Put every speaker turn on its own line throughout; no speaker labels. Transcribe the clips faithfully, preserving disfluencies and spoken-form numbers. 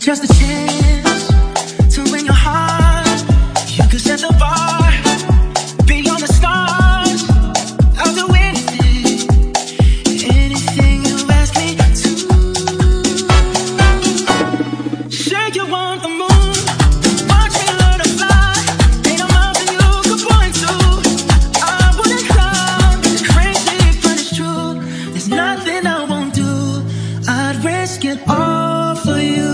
just a chance to win your heart. You could set the bar beyond the stars. I'll do anything, anything you ask me to. Say you want the moon, watch me learn to fly. Ain't no mountain you could point to. I wouldn't climb, it's crazy but it's true. There's nothing I won't do. I'd risk it all for you.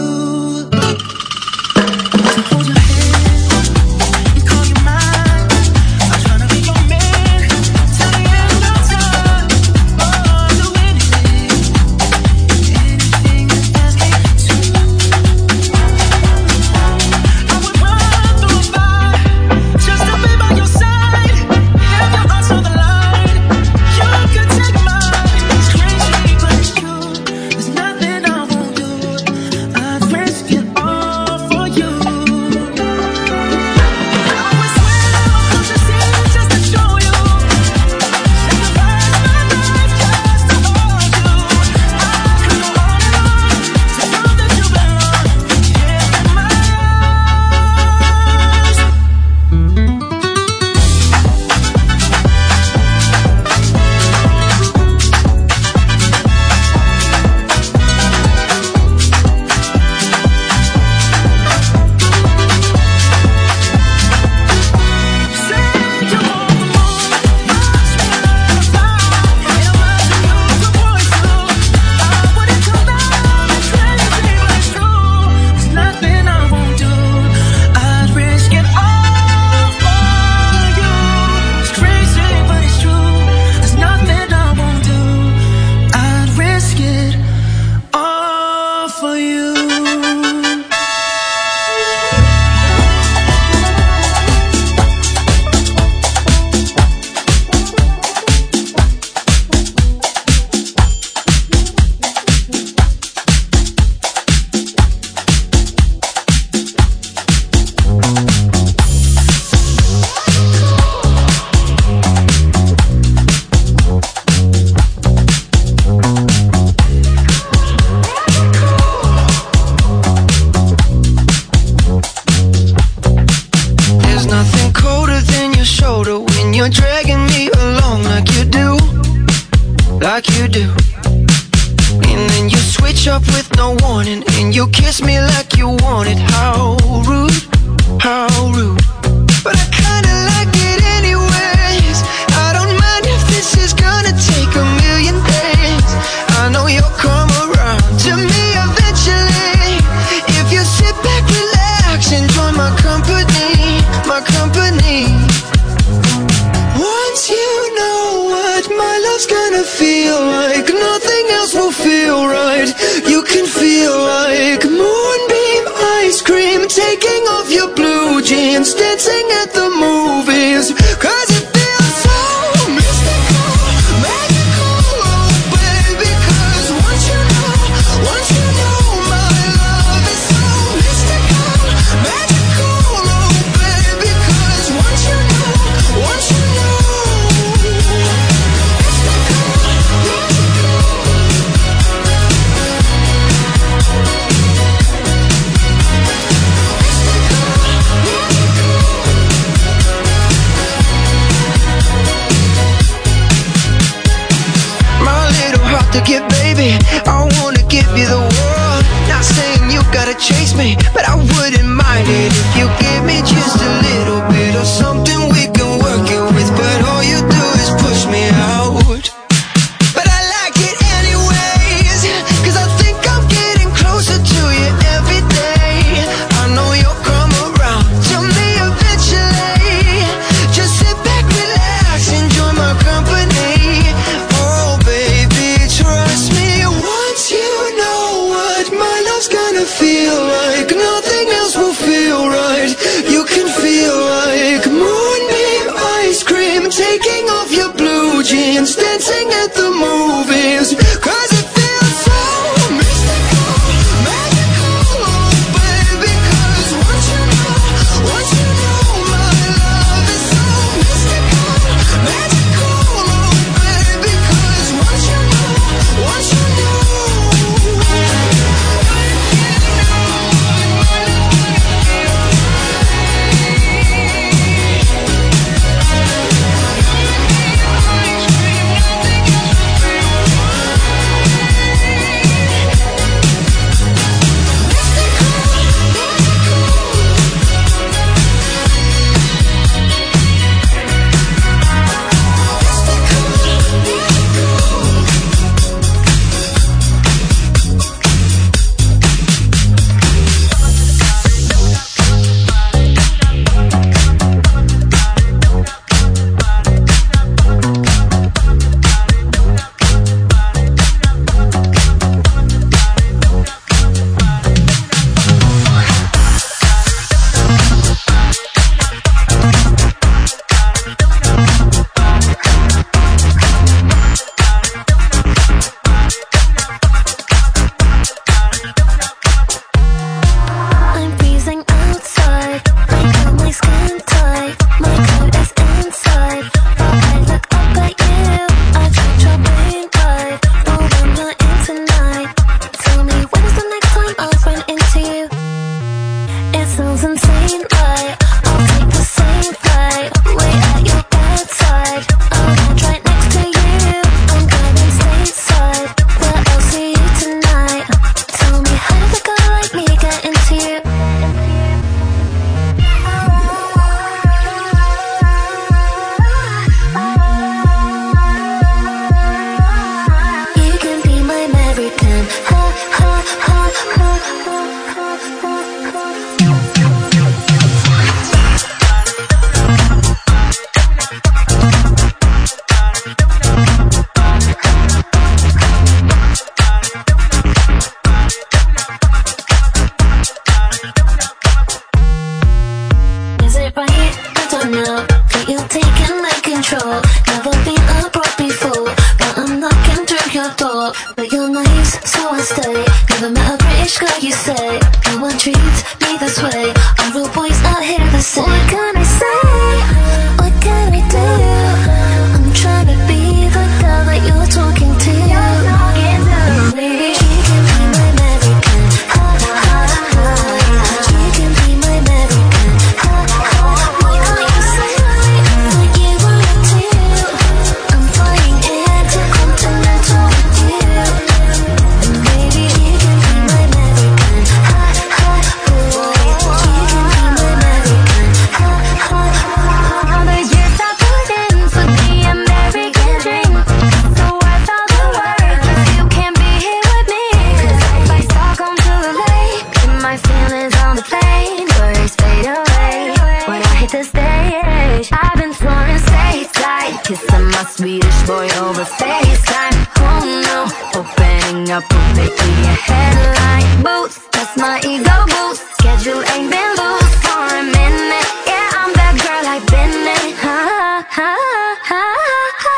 take control. Never been a broke before, but I'm knocking through your door. But you're nice, so I stay. Never met a British girl, you say. No one treats me this way. All real boys out here the same. What can I say? What can I do? I'm trying to be the girl that you're talking to. You're talking to me. She can be my American. Ha ha ha. She can be my American. Ha ha. What can you say? What you want to? I'm flying intercontinental with you. And baby, she can be my American. Ha ha. She can be my American. Ha ha. All the years I put in for the American dream, so worth all the work, 'cause you can be here with me. 'Cause if I Stockholm to L A, keep my feelings on the plane, worries fade away when I hit the stage. I've been soaring stateside, kissing my Swedish boy over FaceTime. Oh no, opening up will make me a headline. Boots, that's my ego boost. Schedule ain't been loose for a minute. Yeah, I'm that girl I've been in. Ha ha ha ha.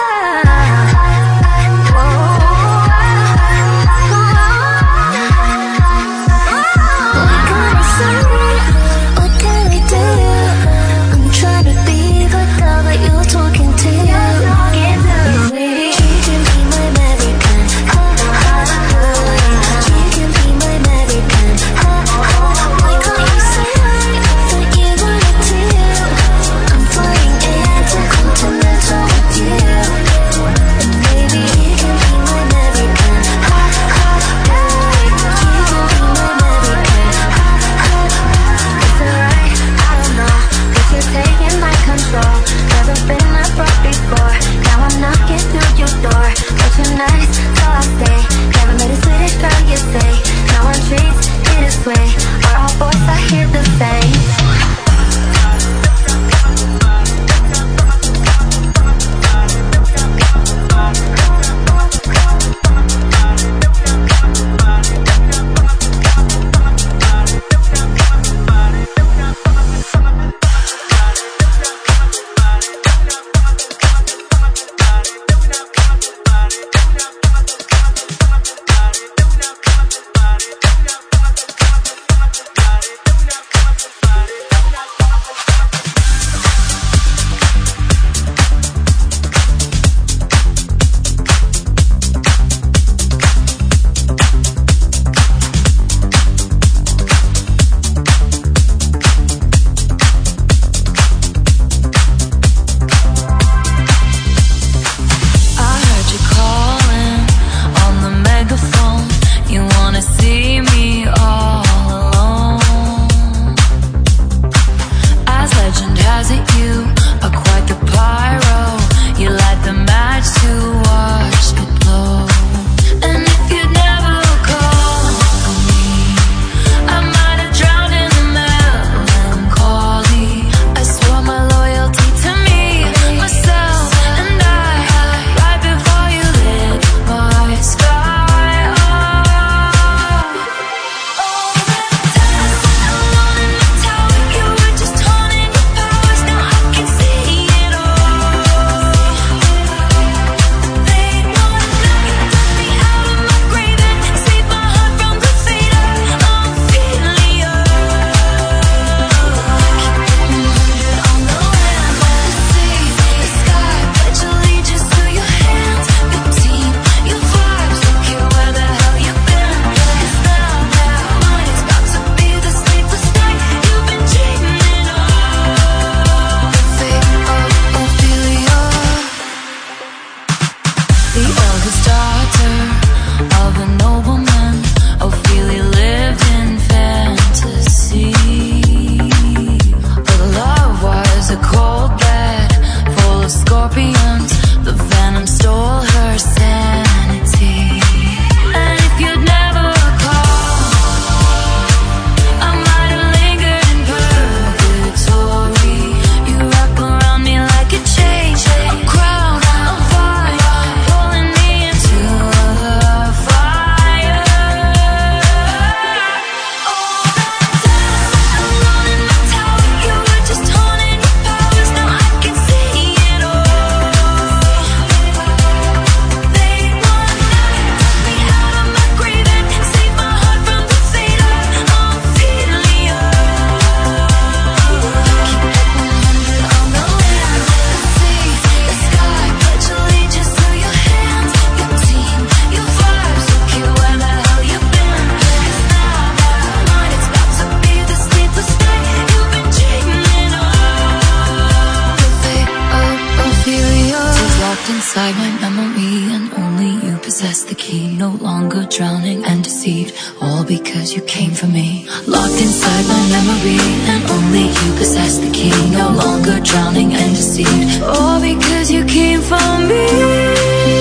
What can I say? What can I do? I'm trying to be the girl that you're talking to. You're talking to me. She can be my American. Ha ha ha. She can be my American. Ha ha. Inside my memory, and only you possess the key. No longer drowning and deceived, all because you came for me. Locked inside my memory, and only you possess the key. No longer drowning and deceived, all because you came for me.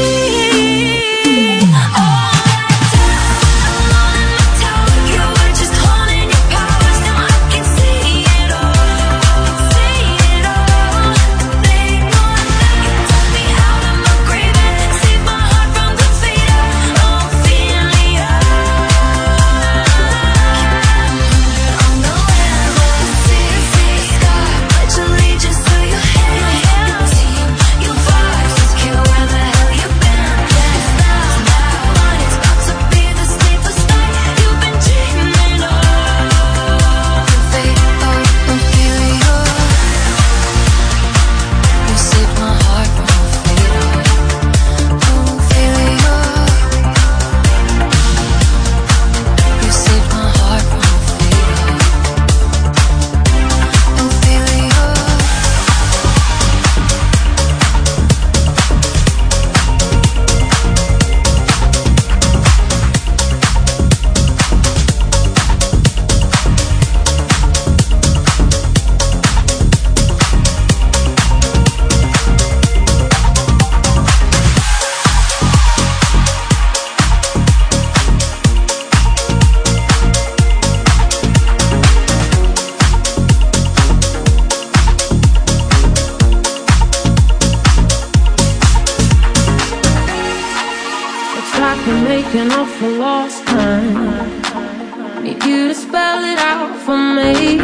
Making up for lost time. Need you to spell it out for me.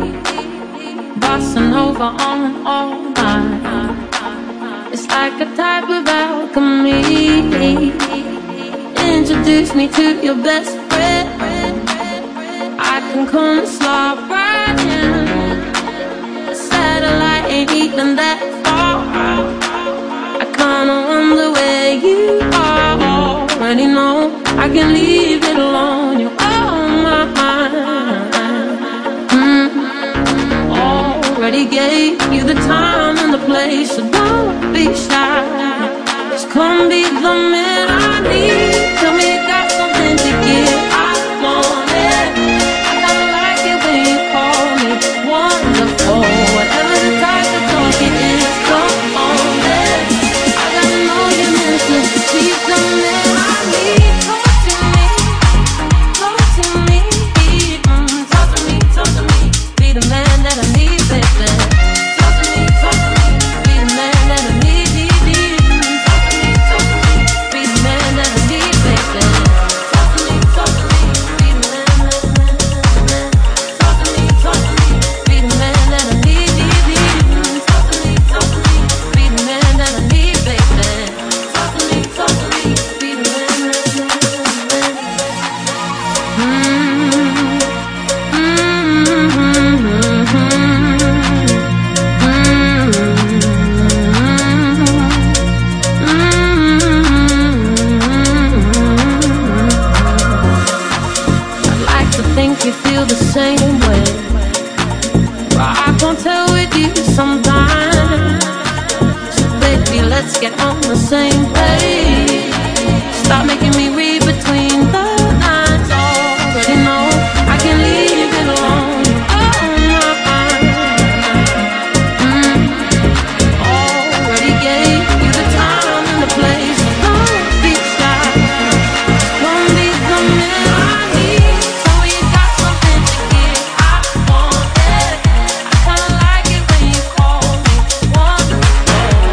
Bossa Nova on and all night. It's like a type of alchemy. Introduce me to your best friend. I can come and slide right in. The satellite ain't even that far. I kinda wonder where you are. Already know I can leave it alone. You're on my mind. Mm-hmm. Already gave you the time and the place, so don't be shy. Just come be the man I need. Tell me you got something to give. I want it. I kinda like it when you call me wonderful. Whatever the type of talk it is, come on it. I gotta know you're meant to be the man.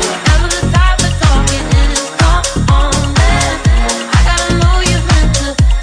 To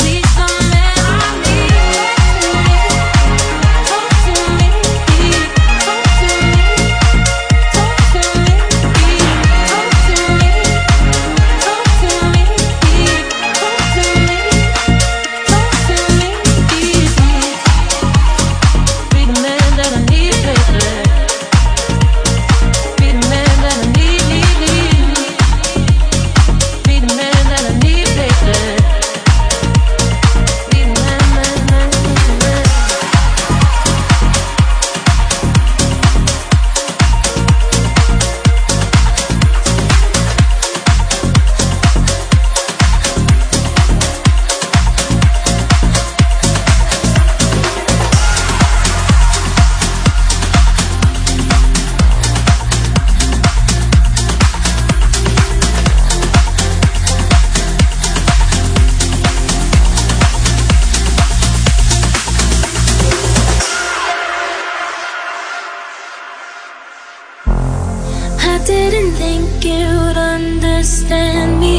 think you'd understand me.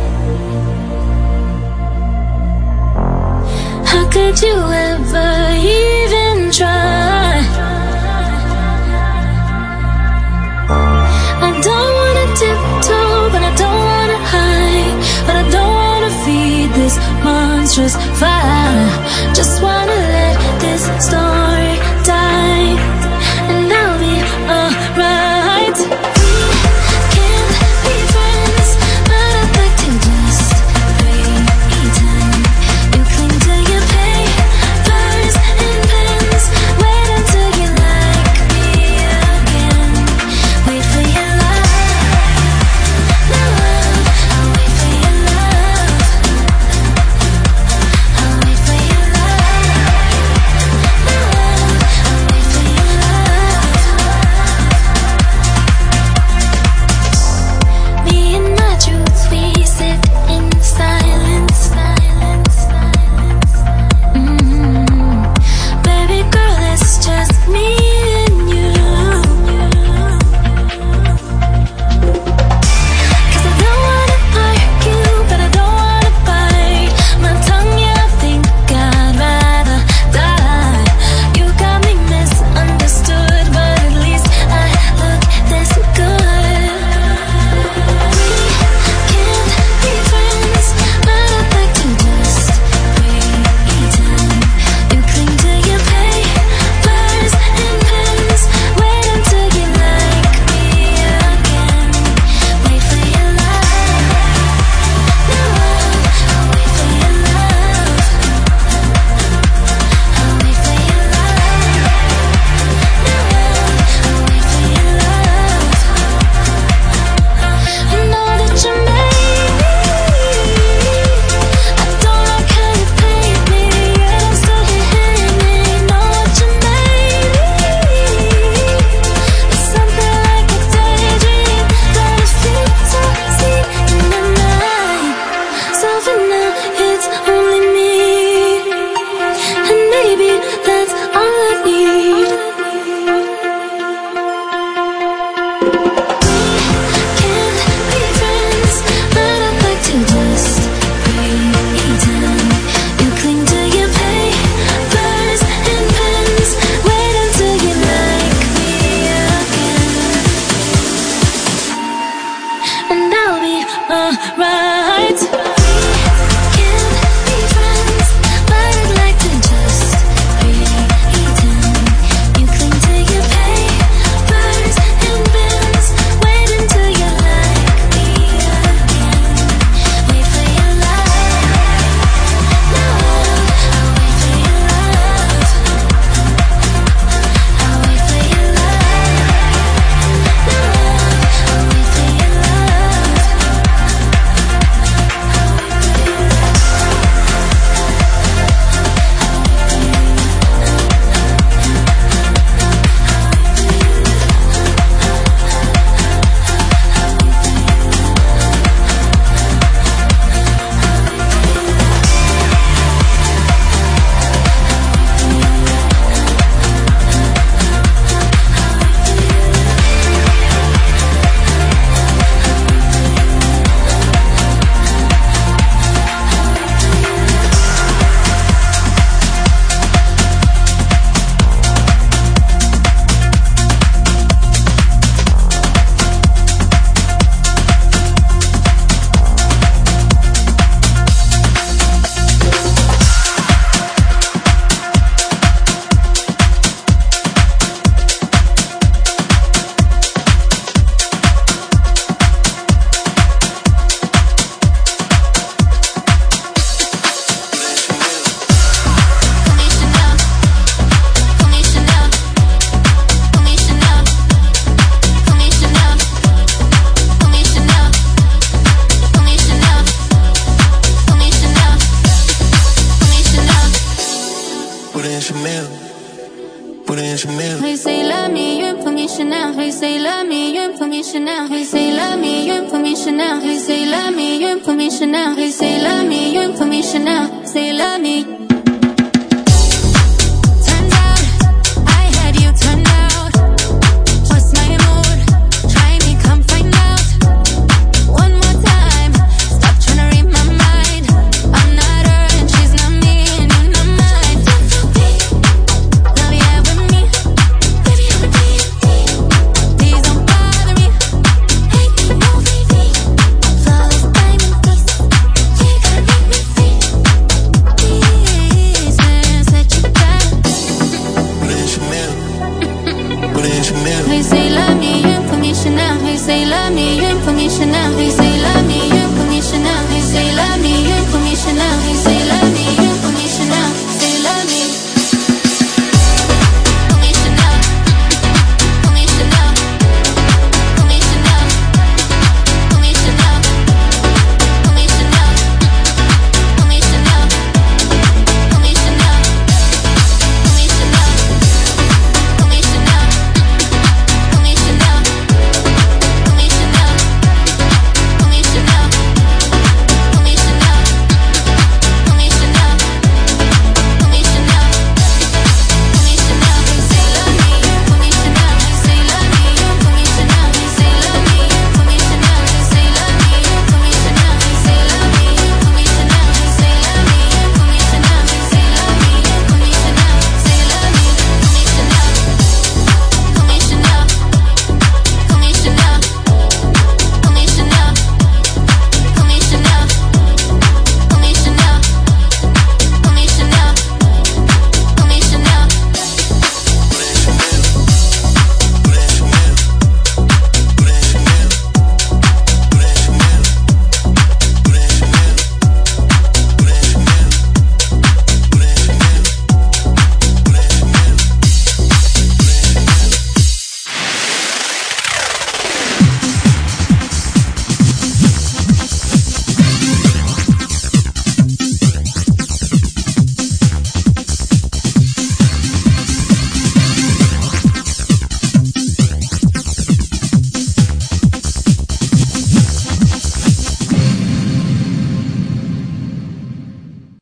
How could you ever even try? I don't wanna tiptoe, but I don't wanna hide. But I don't wanna feed this monstrous fire. Just wanna let this story die, and I'll be alright. We can't be friends, but I'd like to just pretend. You cling to your papers and pens. Wait until you like me again. Wait for your love. No love, I'll wait for your love. I'll wait for your love. No love, I'll wait for your love. Me and my truth, we sit in silence. Silence, silence. Mm-hmm. Baby girl, it's just me and you. 'Cause I don't wanna argue, but I don't wanna bite my tongue. Yeah, I think I'd rather die. You got me misunderstood, but at least I look this good. We can't be friends, but I'd like to just pretend. You cling to your papers and pens. Wait until you like me again. Wait for your love. No love, I'll wait for your love. I'll wait for your love. No love, I'll wait for your love. I know that you made me. I don't like how you played me, yet I'm still here hanging. Know what you made me. It's something like a daydream that I feel so see in the night. So for now, it's only me, and maybe that's all I need. Can't be friends, but I'd like to just pretend. You cling to your papers and pens. Wait until you like me again, and I'll be alright. Can't be friends, but I'd like to just pretend. You cling to your papers and pens. Wait until you like me again. Wait for your love. No love, I'll wait for your love. I'll wait for your love. No love, I'll wait for your love.
Chanel.
Hey, say love me, you put me Chanel. Hey, say love me, you put me Chanel. Hey, say love me, you put me Chanel. Hey, say love me, you put me Chanel. Hey, say love me, you put me Chanel. Say love me.